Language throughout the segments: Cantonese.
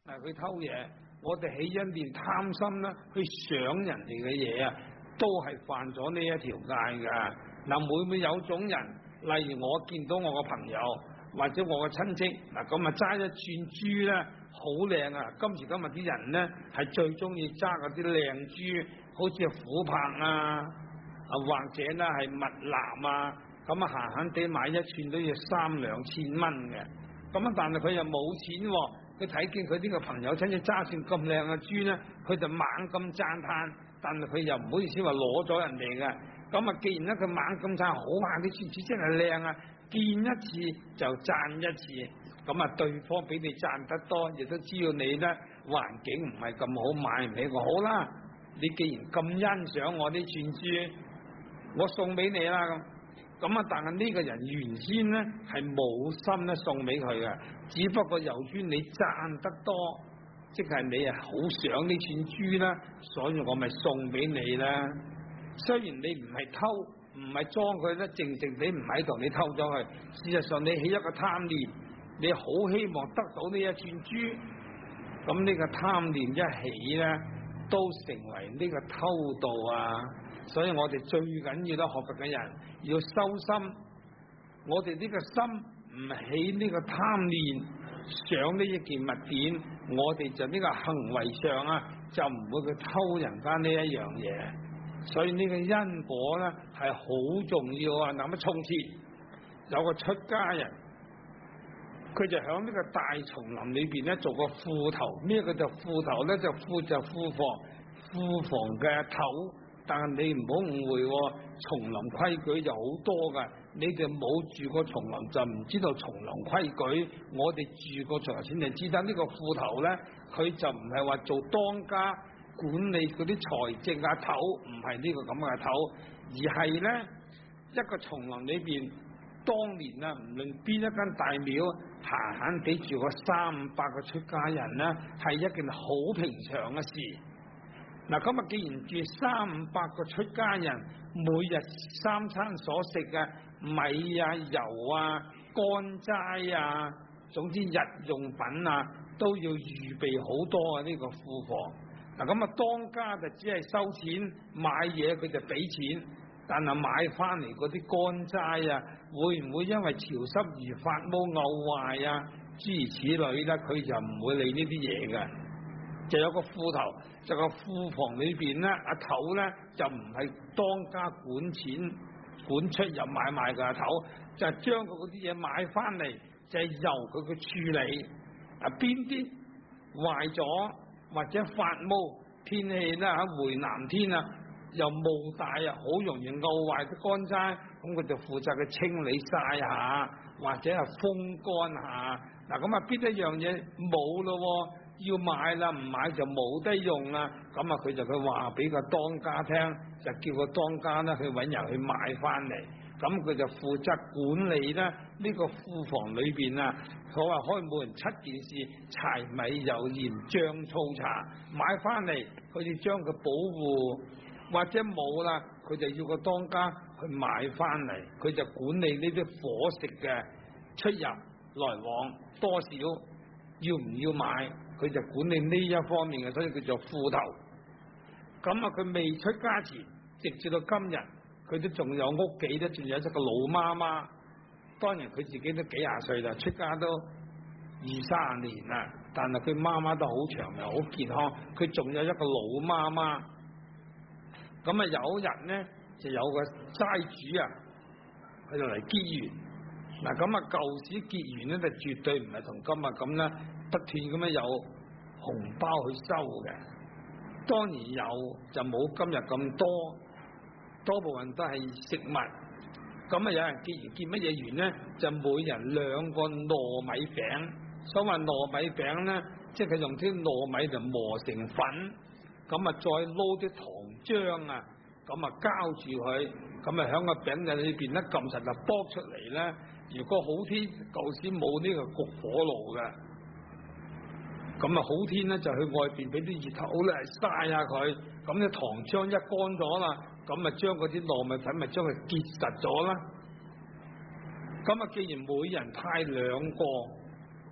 佢偷嘢，我哋起因念貪心啦，去想人哋嘅嘢啊，都係犯咗呢一條戒噶。嗱，每有種人，例如我見到我個朋友或者我個親戚，嗱咁啊揸一串珠咧，好靚啊！今時今日啲人咧係最中意揸嗰啲靚珠，好似係琥珀啊，或者咧係蜜蠟啊，咁啊閒閒地買一串都要3-2千蚊嘅。咁啊，但係佢又冇錢喎，佢睇見佢呢個朋友親戚揸串咁靚嘅珠咧，佢就猛咁讚嘆，但係佢又唔好意思話攞咗人哋嘅。咁啊，既然咧佢猛咁讚，好啊，呢串珠真係靚啊，見一次就讚一次，咁啊對方俾你讚得多，亦都知道你咧環境唔係咁好，買唔起個好啦。你既然咁欣賞我呢串珠，我送俾你啦咁啊，但係呢個人原先咧係冇心咧送俾佢嘅，只不過由於你讚得多，即係你啊好想呢串珠啦，所以我咪送俾你啦。雖然你唔係偷，唔係裝佢咧，靜靜地唔喺度，你偷咗佢。事實上你起一個貪念，你好希望得到呢一串珠，咁呢個貪念一起咧，都成為呢個偷盜啊！所以我哋最緊要咧，學佛嘅人要修心，我哋呢個心唔起呢個貪念，想呢一件物件，我哋就呢個行為上啊，就唔會去偷人家呢一樣嘢。所以呢個因果咧係好重要啊！嗱，咁從前有個出家人，佢就響呢個大叢林裏邊咧做個副頭，咩叫做副頭咧？就庫房嘅頭。但係你唔好誤會，叢林規矩就好多噶，你哋冇住過叢林就唔知道叢林規矩。我哋住過叢林先至知道呢個副頭咧，佢就唔係話做當家管理嗰啲財政啊頭，唔係呢個咁嘅頭，而係咧一個叢林裏邊，當年啊唔論邊一間大廟，閒閒地住個300個出家人咧，係一件好平常嘅事。嗱，今日既然住300個出家人，每日3餐所食嘅米啊、油啊、乾齋啊，總之日用品啊，都要預備好多啊！呢個庫房。嗱，咁啊，當家就只係收錢買嘢，佢就俾錢，但係買翻嚟嗰啲乾齋啊，會唔會因為潮濕而發毛漚壞啊？諸如此類咧，佢就唔會理呢啲嘢嘅。就有個副頭，就個庫房裏邊咧，阿頭咧就唔係當家管錢管出入買賣嘅阿頭，就係將佢嗰啲嘢買翻嚟，就係由佢去處理。啊，邊啲壞咗或者發毛，天氣咧喺回南天啊，又霧大啊，好容易漚壞啲乾齋，咁佢就負責去清理曬下，或者係風乾下。嗱，咁啊，邊一樣嘢冇咯？要買啦，唔買就冇得用啦。咁啊，佢就佢話俾個當家聽，就叫個當家咧去搵人去買翻嚟。咁佢就負責管理咧呢個庫房裏邊啊，所謂開門7件事：柴米油鹽醬醋茶。買翻嚟，佢就將佢保護，或者冇啦，佢就要個當家去買翻嚟，佢就管理呢啲伙食嘅出入來往多少，要唔要買？佢就管理呢一方面嘅，所以叫做副頭。咁啊，佢未出家前，直至到今日，佢都仲有屋企咧，仲有一個老媽媽。當然佢自己都幾廿歲啦，出家都20-30年啦，但係佢媽媽都好長又好健康，佢仲有一個老媽媽。咁啊，有日咧就有個齋主啊，佢就嚟結緣。嗱，咁啊，舊時結緣咧就絕對唔係同今日咁啦，不斷咁樣有紅包去收嘅。當然有，就冇今日咁多，多部分都係食物。咁啊，有人結乜嘢緣咧？就每人2個糯米餅。所謂糯米餅咧，即係佢用啲糯米就磨成粉，咁啊再撈啲糖漿啊，咁啊膠住佢，咁啊響個餅仔裏邊咧撳實就剝出嚟咧。如果好天，舊時冇呢個焗火爐嘅，咁啊好天咧就去外邊俾啲熱頭咧曬下佢，咁啲糖漿一乾咗啦，咁啊將嗰啲糯米粉咪將佢結實咗啦。咁啊，既然每人派2個，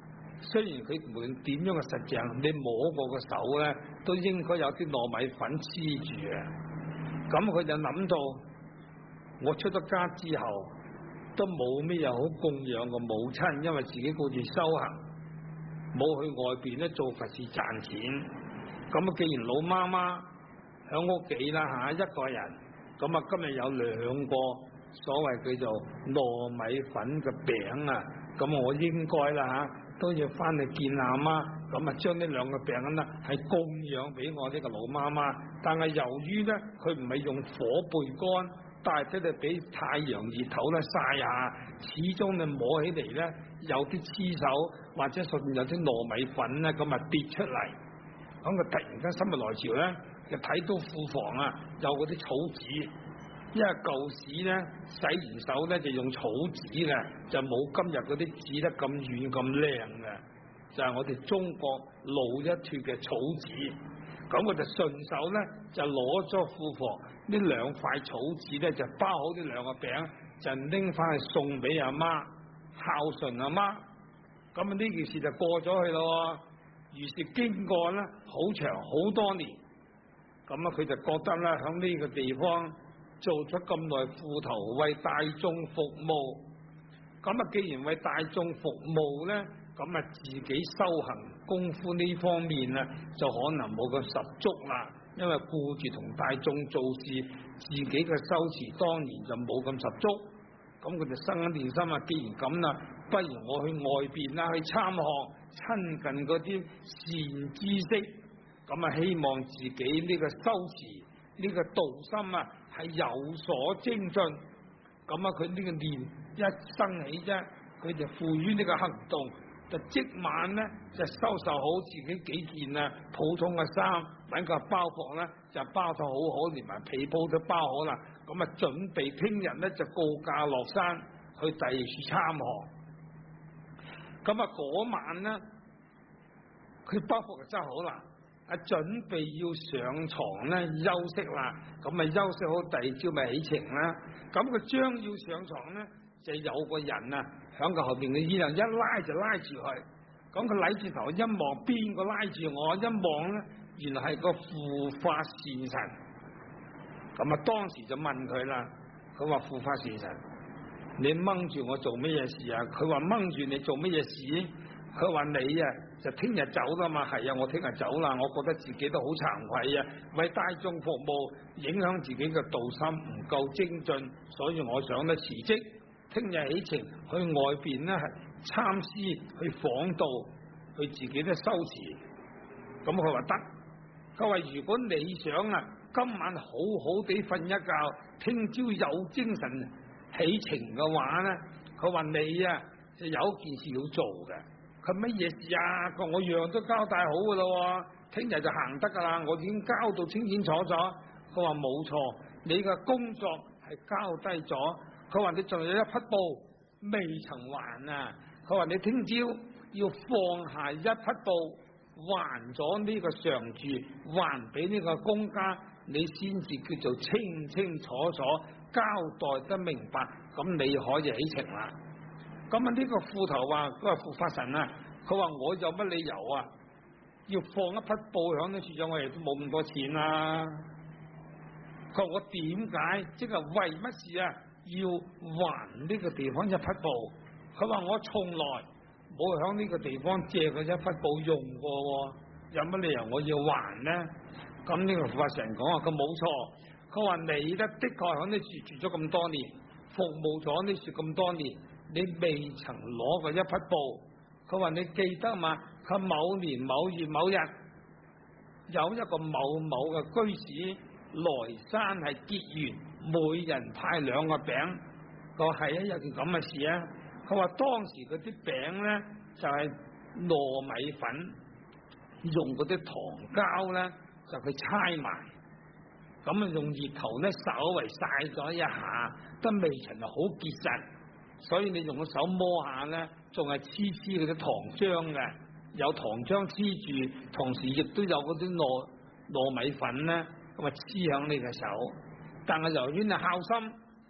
雖然佢無論點樣嘅實淨，你摸過個手咧，都應該有啲糯米粉黐住嘅。咁佢就諗到，我出咗家之後，都冇咩嘢好供養個母親，因為自己顧住修行，冇去外邊咧做佛事賺錢。咁啊，既然老媽媽喺屋企啦嚇，一個人，咁啊今日有兩個所謂叫做糯米粉嘅餅啊，咁我應該啦嚇，都要翻去見阿媽，咁啊將呢兩個餅咧係供養俾我呢個老媽媽。但係由於咧佢唔係用火焙乾，但係佢哋俾太陽熱頭咧曬下，始終你摸起嚟咧有啲黐手，或者上面有啲糯米粉咧咁啊跌出嚟。咁佢突然間心血來潮咧，就睇到庫房啊有嗰啲草紙，因為舊時咧洗完手咧就用草紙嘅，就冇今日嗰啲紙得咁軟咁靚嘅，就係我哋中國老一脱嘅草紙。咁我就順手咧就攞咗庫房呢兩塊草紙咧，就包好呢兩個餅，就拎翻去送俾阿媽，孝順阿媽。咁啊呢件事就過咗去咯。於是經過咧好長好多年，咁啊佢就覺得咧喺呢個地方做咗咁耐副頭，為大眾服務。咁啊既然為大眾服務咧，咁啊自己修行功夫呢方面啊就可能冇咁十足啦，因為顧住同大眾做事，自己嘅修持當然就冇咁十足。咁佢就生一念心啊，既然咁啦，不如我去外邊啦，去參學親近嗰啲善知識，咁啊希望自己呢個修持呢個道心啊係有所精進。咁啊佢呢個念一生起啫，佢就付於呢個行動，就即晚咧就收拾好自己幾件啊普通嘅衫，揾個包袱咧就包得好好，連埋被鋪都包好啦。咁啊準備聽日咧就告假落山去第二處參學。咁啊嗰晚咧佢包袱就執好啦，啊準備要上床咧休息啦。咁啊休息好，第二朝咪起程啦。咁佢將要上床咧，就有個人啊響個後邊嘅衣袖一拉就拉住佢。咁佢擸住頭一望，邊個拉住我？一望咧，原來係個護法善神。咁啊當時就問佢啦，佢話護法善神，你掹住我做乜嘢事啊？佢話掹住你做乜嘢事？佢話你啊就聽日走啦嘛。係啊，我聽日走啦，我覺得自己都好慚愧啊，為大眾服務影響自己嘅道心唔夠精進，所以我想咧辭職，聽日起程去外邊咧係參師去訪道，去自己咧修持。咁佢話得，佢話如果你想啊今晚好好地瞓一覺，聽朝有精神起程嘅話咧，佢話你啊就有一件事要做嘅。佢乜嘢事啊？佢話我樣都交代好噶啦，聽日就行得噶啦，我已經交到清清楚楚。佢話冇錯，你嘅工作係交低咗。佢話你仲有一匹布未曾還啊！佢話你聽朝要放下一匹布，還咗呢個常住，還俾呢個公家，你先至叫做清清楚楚交代得明白，咁你可以起程啦。咁啊呢個副頭話，佢話護法神啊，佢話我有乜理由啊要放一匹布響呢處，我哋都冇咁多錢啦。佢話我點解即係為乜事啊要還呢個地方一匹布？佢話我從來冇響呢個地方借過一匹布用過，有乜理由我要還呢？咁呢個護法神講話佢冇錯，佢話你咧的確響呢處住咗咁多年，服務咗呢處咁多年，你未曾攞過一匹布。佢話你記得嘛？佢某年某月某日有一個某某嘅居士來山係結緣，每人派2個餅。佢話係啊，有件咁嘅事啊。佢話當時嗰啲餅咧就係糯米粉，用嗰啲糖膠咧就去猜埋，咁啊用熱頭咧稍微曬咗一下，都未曾係好結實，所以你用個手摸下咧，仲係黐嗰啲糖漿嘅，有糖漿黐住，同時亦都有嗰啲糯米粉咧，咁啊黐響你嘅手。但係由於你孝心，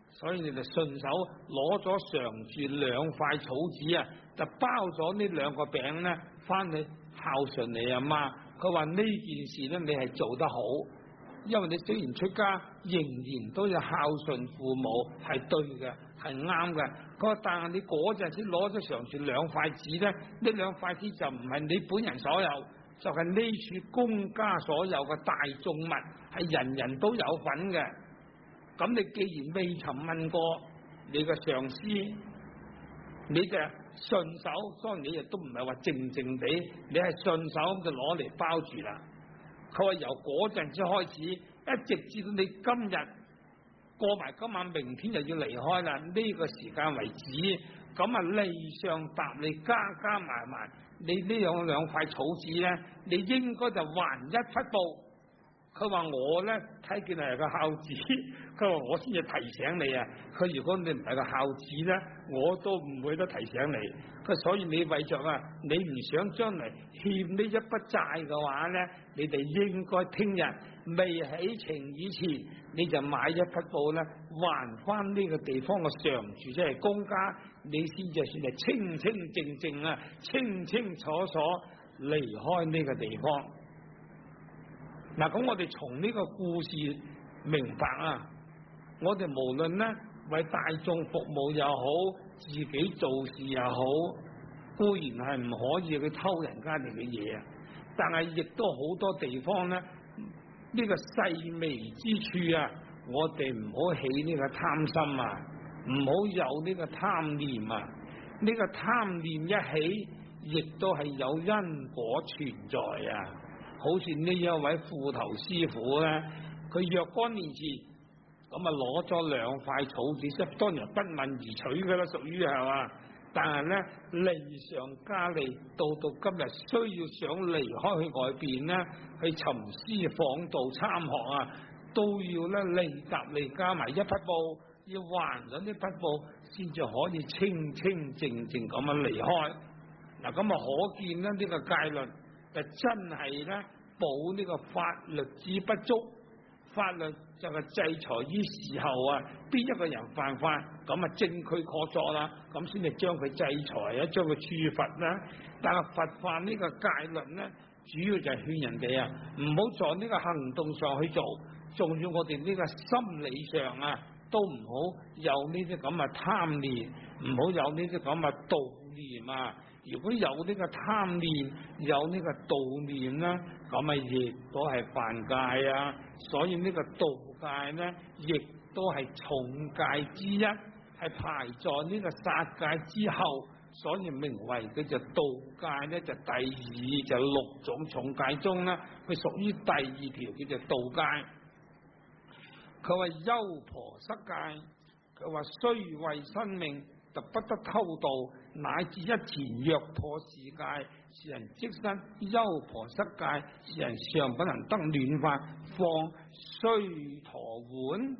所以你就順手攞咗常住2塊草紙啊，就包咗呢2個餅咧，翻去孝順你阿媽。佢話呢件事咧，你係做得好，因為你雖然出家，仍然都要孝順父母，係對嘅，係啱嘅。佢話但係你嗰陣時攞咗常住2塊紙咧，呢2塊紙就唔係你本人所有，就係呢處公家所有嘅大眾物，係人人都有份嘅。咁你既然未曾問過你嘅上司，你就順手，當然你亦都唔係話靜靜地，你係順手咁就攞嚟包住啦。佢話由嗰陣時開始，一直至到你今日過埋今晚，明天就要離開啦。呢個時間為止，咁啊利上搭你加加埋埋，你呢兩塊草紙咧，你應該就還一匹布。佢話我咧睇見係個孝子，佢話我先至提醒你啊。佢如果你唔係個孝子咧，我都唔會得提醒你。佢所以你為着啊，你唔想將來欠呢一筆債嘅話咧，你哋應該聽日未起程以前，你就買一匹布咧，還翻呢個地方嘅常住，即係公家，你先至算係清清靜靜啊，清清楚楚離開呢個地方。嗱，咁我哋從呢個故事明白啊，我哋無論咧為大眾服務又好，自己做事又好，固然係唔可以去偷人家哋嘅嘢啊，但係亦都好多地方咧，呢個細微之處啊，我哋唔好起呢個貪心啊，唔好有呢個貪念啊，呢個貪念一起，亦都係有因果存在啊。好似呢一位斧頭師傅咧，佢若干年前咁啊攞咗2塊草紙，當然不問而取噶啦，屬於係嘛。但係咧利上加利，到今日需要想離開去外邊咧，去尋師訪道參學啊，都要咧利加埋一匹布，要還咗呢匹布，先至可以清清靜靜咁樣離開。嗱，咁啊可見咧呢個戒律就真係咧補呢個法律之不足，法律就係制裁於事後啊，邊一個人犯法，咁啊證據確鑿啦，咁先至將佢制裁啊，將佢處罰啦。但係罰犯呢個戒律咧，主要就係勸人哋啊，唔好在呢個行動上去做，仲要我哋呢個心理上啊，都唔好有呢啲咁嘅貪念，唔好有呢啲咁嘅妒念啊。如果有呢個貪念，有呢個妒念咧，咁啊亦都係犯戒啊。所以呢個盜戒咧，亦都係重戒之一，係排在呢個殺戒之後，所以名為佢就盜戒咧，就第2就6種重戒中咧，佢屬於第2條叫做盜戒。佢話優婆塞戒，佢話雖為生命，就不得偷盜，乃至一錢若破是戒，是人即身優婆塞戒，是人尚不能得暖飯，況須陀洹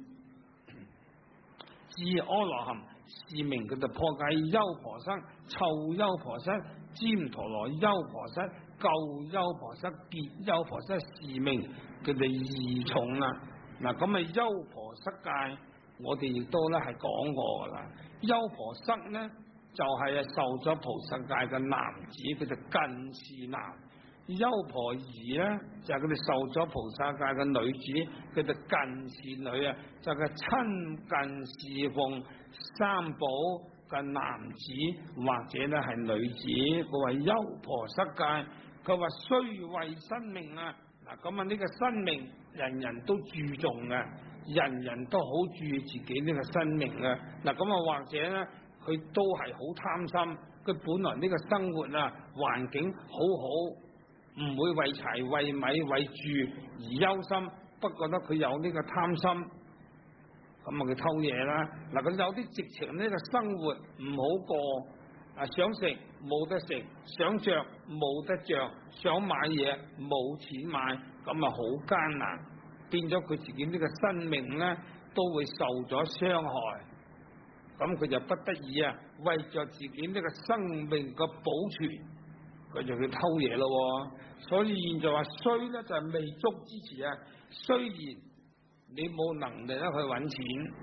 至阿羅漢，是名佢就破戒優婆塞、臭優婆塞、旃陀羅優婆塞、垢優婆塞、結優婆塞，是名佢哋2重啦。嗱，咁啊優婆塞戒，我哋亦都咧係講過噶啦。優婆塞咧就係受咗菩薩戒嘅男子，佢就近事男；優婆夷咧就係佢哋受咗菩薩戒嘅女子，佢就近事女啊，就係親近侍奉三寶嘅男子或者咧係女子。佢話優婆塞戒，佢話雖為生命啊，嗱咁啊呢個生命人人都注重嘅。人人都好注意自己呢個生命啊！嗱咁啊，或者咧，佢都係好貪心，佢本來呢個生活啊環境好好，唔會為柴為米為住而憂心。不過咧，佢有呢個貪心，咁啊佢偷嘢啦。嗱，佢有啲直情呢個生活唔好過啊，想食冇得食，想着冇得着，想買嘢冇錢買，咁啊好艱難。變咗佢自己呢個生命咧，都會受咗傷害，咁佢就不得已啊，為咗自己呢個生命嘅保存，佢就去偷嘢咯。所以現在話衰咧就係未足之時啊，雖然你冇能力咧去揾錢，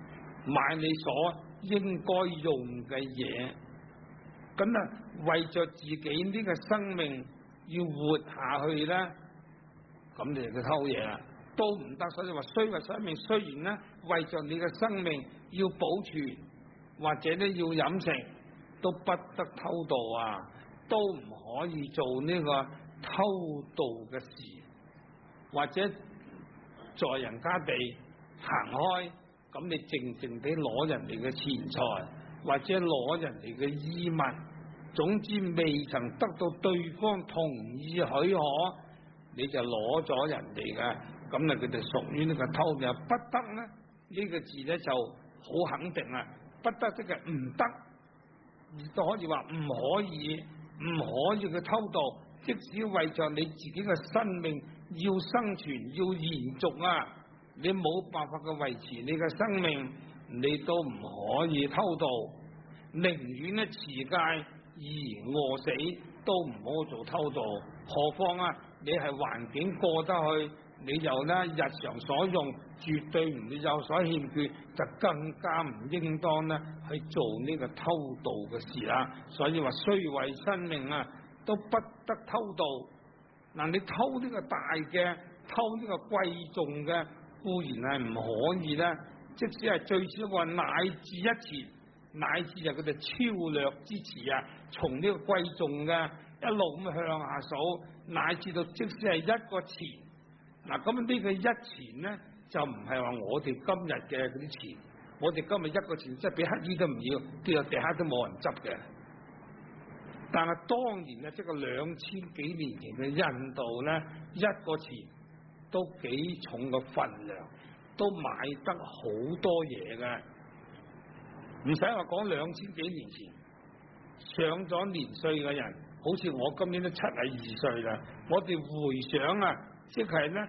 買你所應該用嘅嘢，咁啊為着自己呢個生命要活下去咧，咁你就偷嘢啦，都唔得。所以話衰嘅生命雖然咧為着你嘅生命要保存，或者咧要飲食，都不得偷盜啊，都唔可以做呢個偷盜嘅事，或者在人家地行開，咁你靜靜地攞人哋嘅錢財，或者攞人哋嘅衣物，總之未曾得到對方同意許可，你就攞咗人哋嘅，咁啊佢哋屬於呢個偷嘅。不得呢，呢個字咧就好肯定啦，不得即係唔得，亦都可以話唔可以，唔可以去偷盜，即使為咗你自己嘅生命要生存要延續啊，你冇辦法去維持你嘅生命，你都唔可以偷盜，寧願咧持戒而餓死，都唔好做偷盜。何況啊，你係環境過得去，你又咧日常所用，絕對唔會有所欠缺，就更加唔應當咧去做呢個偷盜嘅事啦。所以話雖為生命啊，都不得偷盜。嗱，你偷呢個大嘅，偷呢個貴重嘅，固然係唔可以啦。即使係最少話乃至一錢，乃至就佢哋超略之詞啊，從呢個貴重嘅一路咁向下數，乃至到即使係一個錢，嗱咁呢個一錢咧就唔係話我哋今日嘅嗰啲錢，我哋今日一個錢即係俾乞衣都唔要，跌落地下都冇人執嘅。但係當年咧，即係2000幾年前嘅印度咧，一個錢都幾重嘅分量，都買得好多嘢嘅。唔使話講2000幾年前上咗年歲嘅人，好似我今年都72歲啦。我哋回想啊，即係咧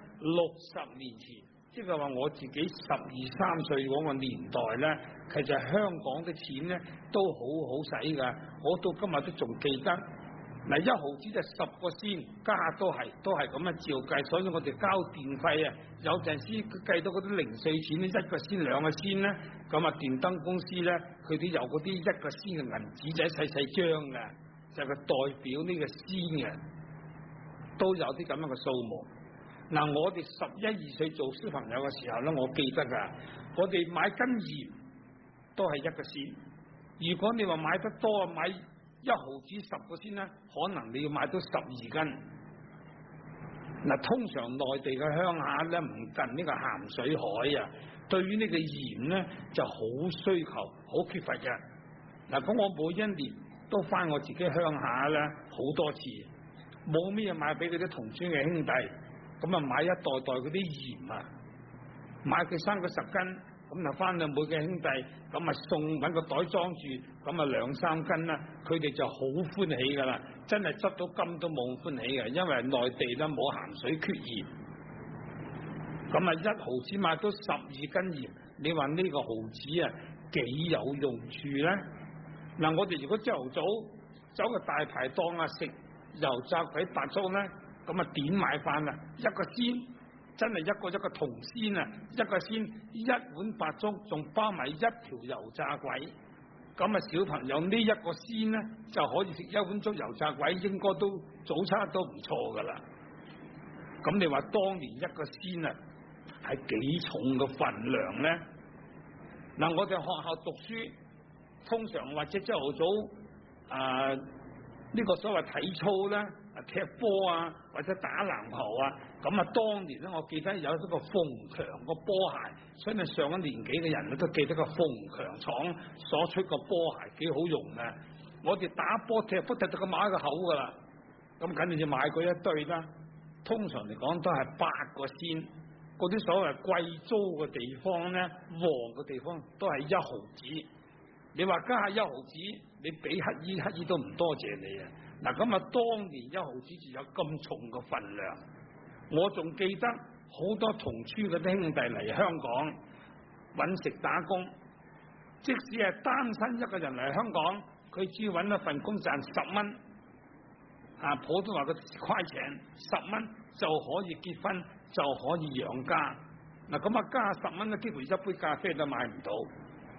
60年前，即係話我自己12、13歲嗰個年代咧，其實香港嘅錢咧都好好使噶。我到今日都仲記得，嗱1毫子就10個仙，家下都係咁樣照計。所以我哋交電費啊，有陣時佢計到嗰啲零碎錢咧，1個仙2個仙咧，咁啊電燈公司咧，佢哋有嗰啲1個仙嘅銀紙仔細細張嘅，就係佢代表呢個仙嘅，都有啲咁樣嘅數目。嗱，我哋11、12歲做小朋友嘅時候咧，我記得噶，我哋買斤鹽都係1個仙。如果你話買得多，買1毫子10個仙咧，可能你要買到12斤。嗱，通常內地嘅鄉下咧唔近呢個鹹水海啊，對於呢個鹽咧就好需求，好缺乏嘅。嗱，咁我每一年都翻我自己鄉下咧好多次，冇咩買俾嗰啲同村嘅兄弟，咁啊買一袋袋嗰啲鹽啊，買佢3個10斤。咁就翻到每個兄弟，咁啊送揾個袋裝住，咁啊2、3斤啦，佢哋就好歡喜噶啦，真係執到金都冇歡喜嘅，因為內地咧冇鹹水缺鹽，咁啊1毫子買到12斤鹽，你話呢個毫子啊幾有用處咧？嗱，我哋如果朝頭早走個大排檔啊食油炸鬼白粥咧，咁啊點買飯啊？1個仙。真係一個銅仙啊！1個仙1碗白粥，仲包埋1條油炸鬼。咁啊，小朋友呢1個仙咧就可以食1碗粥油炸鬼，應該都早餐都唔錯噶啦。咁你話當年1個仙啊係幾重嘅分量咧？嗱，我哋學校讀書，通常或者朝頭早呢個所謂體操咧，踢波啊或者打籃球啊，咁啊當年咧我記得有一個鳳強個波鞋，所以上咗年紀嘅人咧都記得個鳳強廠所出個波鞋幾好用嘅。我哋打波踢波踢到個馬個口噶啦，咁肯定要買過一對啦。通常嚟講都係8個仙，嗰啲所謂貴租嘅地方咧，旺嘅地方都係1毫子。你話家下1毫子，你俾乞衣都唔多謝你啊！嗱，咁啊，當年1毫子就有咁重嘅分量。我仲記得好多同村嗰啲兄弟嚟香港揾食打工，即使係單身一個人嚟香港，佢只要揾一份工賺10蚊，普通話嘅塊錢10蚊就可以結婚，就可以養家。嗱，咁啊加10蚊咧，幾乎一杯咖啡都買唔到。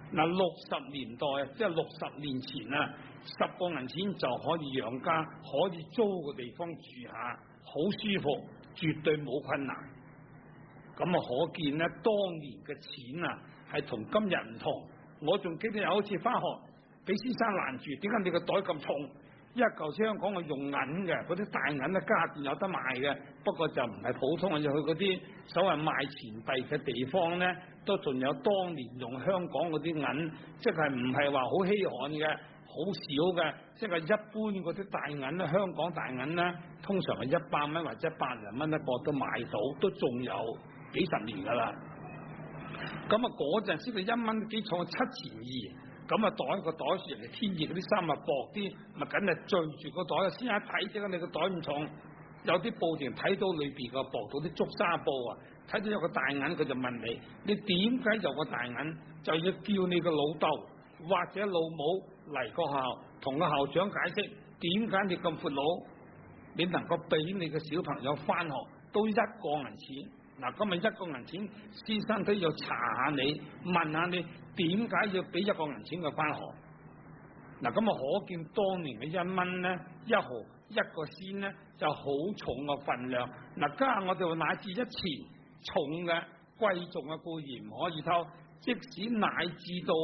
嗱，60年代即係60年前啊，10個銀錢就可以養家，可以租個地方住下，好舒服，絕對冇困難。咁啊，可見咧當年嘅錢啊係同今日唔同。我仲記得有一次返學，俾先生攔住，點解你個袋咁重？一嚿香港係用銀嘅，嗰啲大銀咧家電有得賣嘅，不過就唔係普通嘅，就去嗰啲所謂賣錢幣嘅地方咧，都仲有當年用香港嗰啲銀，即係唔係話好稀罕嘅，好少嘅，即係一般嗰啲大銀咧，香港大銀咧，通常係100蚊或者100零蚊一個都買到，都仲有幾十年㗎啦。咁啊嗰陣時佢1蚊幾重，7.2。咁啊，袋個袋住人哋天熱嗰啲衫啊薄啲，咪梗係墜住個袋啊！先一睇點解你個袋咁重？有啲報亭睇到裏邊個薄到啲竹紗布啊，睇到有個大銀，佢就問你：你點解有個大銀？就要叫你個老豆或者老母嚟學校，同個校長解釋點解你咁闊佬，你能夠俾你個小朋友返學都1個銀錢。嗱，今日1個銀錢，先生都要查下你，問下你點解要俾1個銀錢佢返學？嗱，咁啊可見當年嘅1蚊咧，1毫1個仙咧就好重嘅分量。嗱，家下我哋話乃至1錢重嘅貴重嘅固然唔可以偷，即使乃至到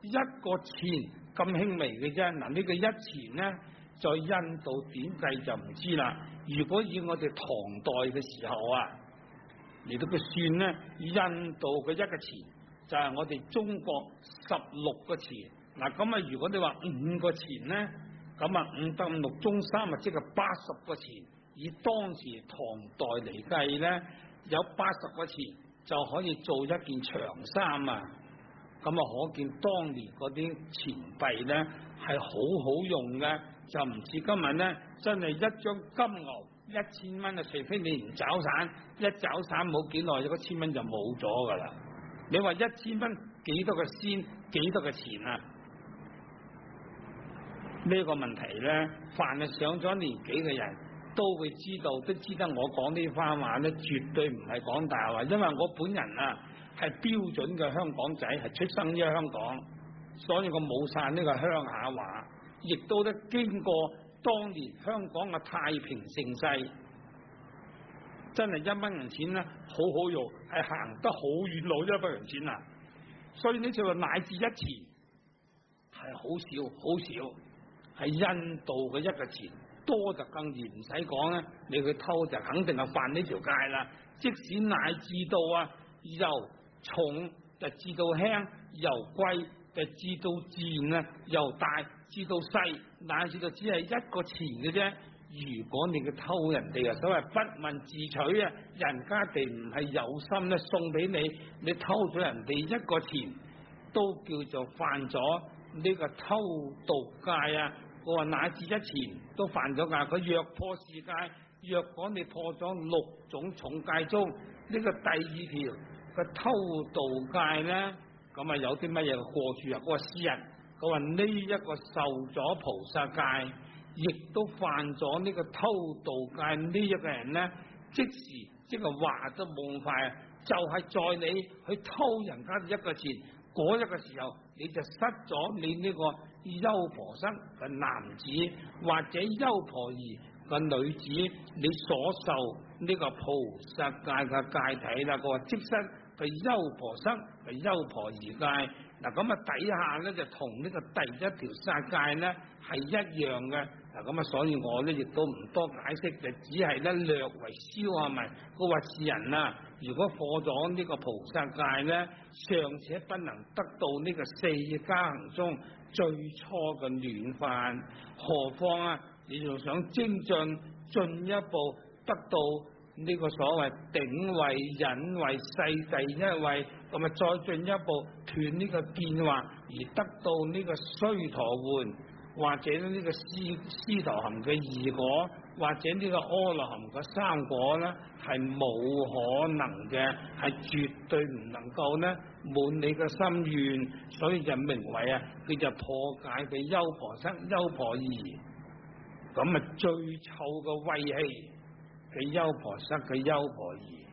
1個錢咁輕微嘅啫。嗱，呢個1錢咧，在印度點計就唔知啦。如果以我哋唐代嘅時候嚟到佢算咧，印度嘅1個錢就係我哋中國16個錢。嗱，咁啊，如果你話5個錢咧，咁啊5得5 6中3啊，即係80個錢。以當時唐代嚟計咧，有80個錢就可以做一件長衫啊！咁啊，可見當年嗰啲錢幣咧係好好用嘅，就唔似今日咧，真係一張金牛。1000蚊啊！除非你唔找散，一找散冇幾耐，嗰1000蚊就冇咗噶啦。你話1000蚊幾多個仙，幾多個錢啊？呢個問題咧，凡係上咗年紀嘅人都會知道，都知得我講呢番話咧，絕對唔係講大話，因為我本人係標準嘅香港仔，係出生於香港，所以我冇晒呢個鄉下話，亦都咧經過當年香港嘅太平盛世，真係1蚊銀錢咧，好好用，係行得好遠路1蚊銀錢啊！所以呢就話乃至1錢係好少好少，係印度嘅1個錢，多就更易唔使講啦。你去偷就肯定係犯呢條戒啦。即使乃至到由重就至到輕，由貴就至到自然由大至到細，乃至到只係1個錢嘅啫。如果你嘅偷人哋所謂不問自取人家哋唔係有心咧送俾你，你偷咗人哋1個錢，都叫做犯咗呢個偷盜戒。我話乃至1錢都犯咗戒。佢若破4戒，若果你破咗6種重戒中呢個第2條嘅偷盜戒咧，咁有啲乜嘢過處啊？嗰個詩人佢話呢一個受咗菩薩戒，亦都犯咗呢個偷盜戒。呢一個人咧，即時即係話都冇咁快，就係在你去偷人家1個錢嗰1個時候，你就失咗你呢個優婆塞嘅男子或者優婆夷嘅女子，你所受呢個菩薩戒嘅戒體啦。佢話即失嘅優婆塞嘅優婆夷戒。嗱，咁底下咧就同呢個第1條殺戒咧係一樣嘅。嗱，咁所以我咧亦都唔多解釋，就只係咧略為消下咪。佢話世人如果破咗呢個菩薩戒咧，尚且不能得到呢個4加行中最初嘅暖飯，何況你仲想精進一步得到呢個所謂頂位、忍位、世第1位，咁再進一步斷呢個見惑，而得到呢個須陀洹或者呢個斯陀含嘅2果，或者呢個阿羅含嘅3果咧，係冇可能嘅，係絕對唔能夠咧滿你嘅心願，所以就名為佢就破解嘅優婆塞、優婆夷。咁最臭嘅穢氣嘅優婆塞嘅優婆夷，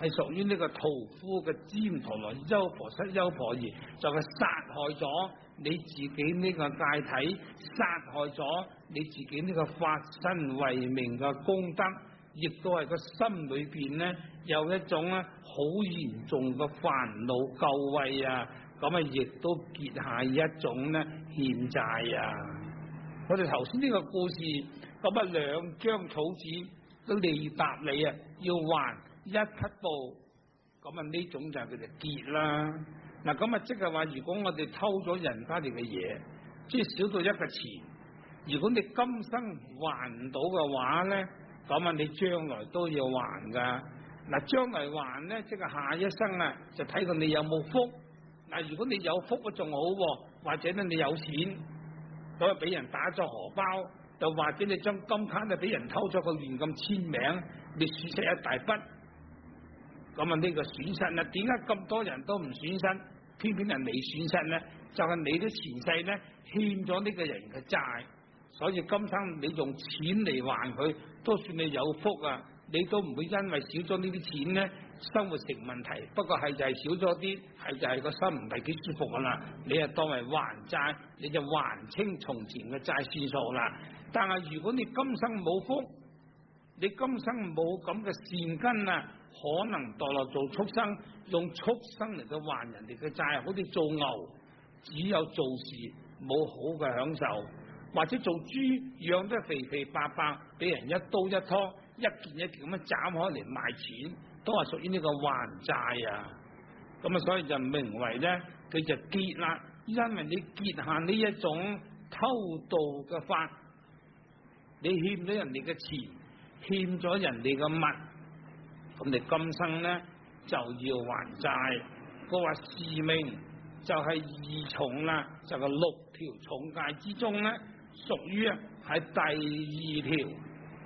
係屬於呢個屠夫嘅旃陀羅優婆塞優婆夷，就係殺害咗你自己呢個戒體，殺害咗你自己呢個發身為名嘅功德，亦都係個心裏邊咧有一種咧好嚴重嘅煩惱垢穢啊，咁啊亦都結下一種咧欠債啊。我哋頭先呢個故事，咁啊兩張草紙都利答你啊，要還一匹布，咁啊呢種就係佢哋結啦。嗱咁啊即係話，如果我哋偷咗人家哋嘅嘢，即係少到一個錢，如果你今生還唔到嘅話咧，咁啊你將來都要還噶。嗱將來還咧，即係下一生啊，就睇到你有冇福。嗱如果你有福啊仲好，或者咧你有錢，咁啊俾人打咗荷包，又或者你張金卡啊俾人偷咗，佢亂咁簽名，你損失一大筆。咁啊呢個損失啊，點解咁多人都唔損失，偏偏係你損失咧？就係你啲前世咧欠咗呢個人嘅債，所以今生你用錢嚟還佢，都算你有福啊！你都唔會因為少咗呢啲錢咧，生活成問題。不過係就係少咗啲，係就係個心唔係幾舒服噶啦。你係當為還債，你就還清從前嘅債算數啦。但係如果你今生冇福，你今生冇咁嘅善根啊，可能墮落做畜生，用畜生嚟到還人哋嘅債，好似做牛，只有做事冇好嘅享受，或者做豬養得肥肥白白，俾人一刀一拖，一件一件咁樣斬開嚟賣錢，都係屬於呢個還債啊。咁啊，所以就名為咧，佢就結啦，因為你結下呢一種偷盜嘅法，你欠咗人哋嘅錢，欠咗人哋嘅物，咁你今生咧就要還債。佢話是命就係二重啦，就係六條重戒之中咧，屬於啊係第二條。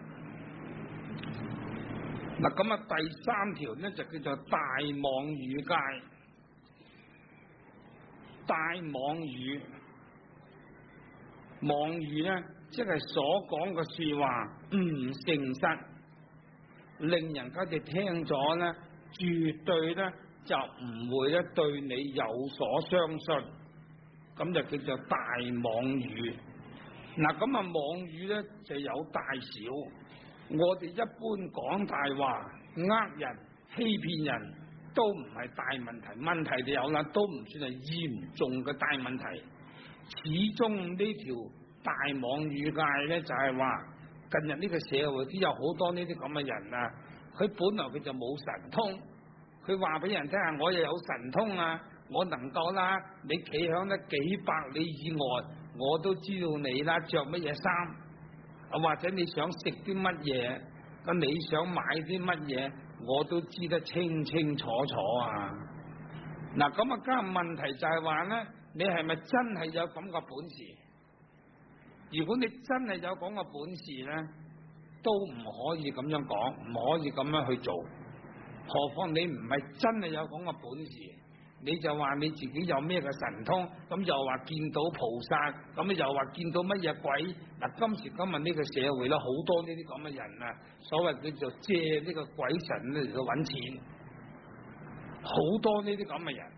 嗱咁啊，第三條咧就叫做大妄語戒。大妄語，妄語咧，即係所講嘅說話唔誠實，令人家哋聽咗咧，絕對咧就唔會咧對你有所相信，咁就叫做大妄語。嗱咁啊，妄語咧就有大小，我哋一般講大話、呃人、欺騙人都唔係大問題，問題就有啦，都唔算係嚴重嘅大問題。始終呢條大妄語戒咧，就係話近日呢個社會都有好多呢啲咁嘅人啊，佢本來佢就冇神通，佢話俾人聽下我又有神通啊，我能夠啦，你企響得幾百里以外，我都知道你啦，着乜嘢衫，或者你想食啲乜嘢，咁你想買啲乜嘢，我都知得清清楚楚啊！嗱，咁啊，家問題就係話咧，你係咪真係有咁個本事？如果你真係有咁個本事咧，都唔可以咁樣講，唔可以咁樣去做。何況你唔係真係有咁個本事，你就話你自己有咩嘅神通，咁又話見到菩薩，咁又話見到乜嘢鬼？嗱，今時今日呢個社會咧，好多呢啲咁嘅人啊，所謂叫做借呢個鬼神咧嚟到揾錢，好多呢啲咁嘅人。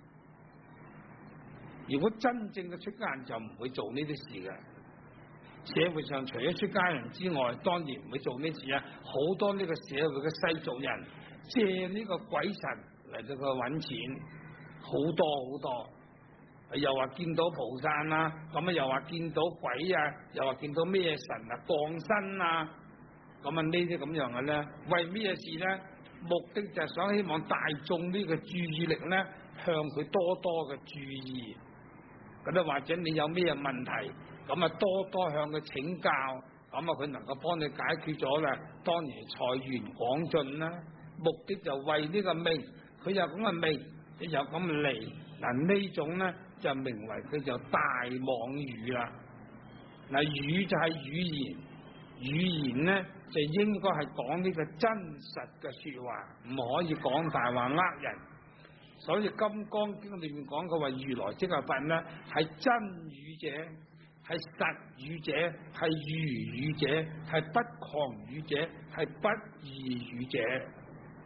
如果真正嘅出家人就唔會做呢啲事嘅。社會上除咗出家人之外，當然唔會做呢啲事啊。好多呢個社會嘅世俗人借呢個鬼神嚟到去揾錢，好多好多。又話見到菩薩啦，咁啊又話見到鬼啊，又話見到咩神啊降身啊，咁啊呢啲咁樣嘅咧，為咩事咧？目的就係想希望大眾呢個注意力咧，向佢多多嘅注意。咁啊或者你有咩問題，咁啊多多向佢請教，咁啊佢能夠幫你解決咗啦，當然財源廣進啦。目的就為呢個命，佢有咁嘅命，佢有咁嘅利。嗱呢種咧就名為佢就大妄語啦。嗱語就係語言，語言咧就應該係講呢個真實嘅說話，唔可以講大話呃人。所以《金剛經》裏面講嘅話，如來即係佛咧，係真語者，係實語者，係如語者，係不誑語者，係不異語者。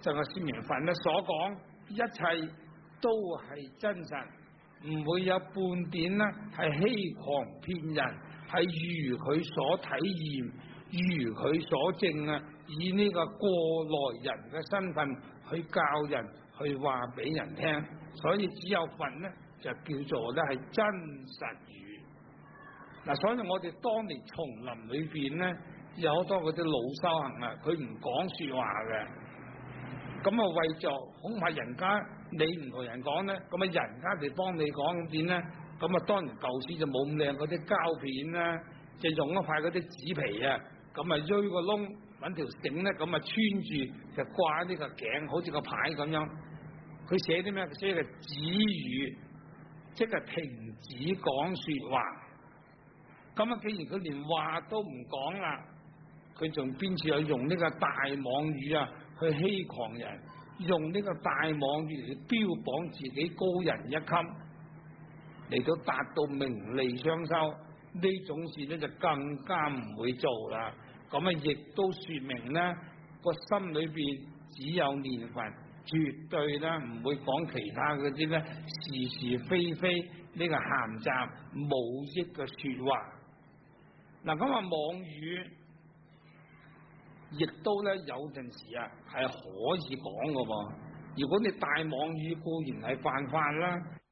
就係說明佛咧所講一切都係真實，唔會有半點呢係欺誑騙人，係如佢所體驗，如佢所證啊，以呢個過來人嘅身份去教人，去話俾人聽。所以只有佛呢就叫做咧係真實語。嗱，所以我哋當年叢林裏邊呢，有好多嗰啲老修行啊，佢唔講說話嘅，咁啊為咗恐怕人家你唔同人講呢，咁啊人家哋幫你講咁點呢？咁啊當然舊時就冇咁靚嗰啲膠片啦，就用一塊嗰啲紙皮啊，咁啊鋥個窿揾條繩咧，咁啊穿住就掛呢個頸，好似個牌咁樣。佢寫啲咩？佢寫嘅止語，即係停止講說話。咁啊，既然佢連話都唔講啦，佢仲邊次有用呢個大妄語啊去欺誑人，用呢個大妄語嚟標榜自己高人一級，嚟到達到名利雙收，呢種事咧就更加唔會做啦。咁啊，亦都說明咧個心裏邊只有念佛，絕對咧唔會講其他嗰啲咧是是非非呢個鹹雜冇益嘅說話。嗱，咁啊妄語亦都咧有陣時啊係可以講嘅喎。如果你大妄語固然係犯法啦，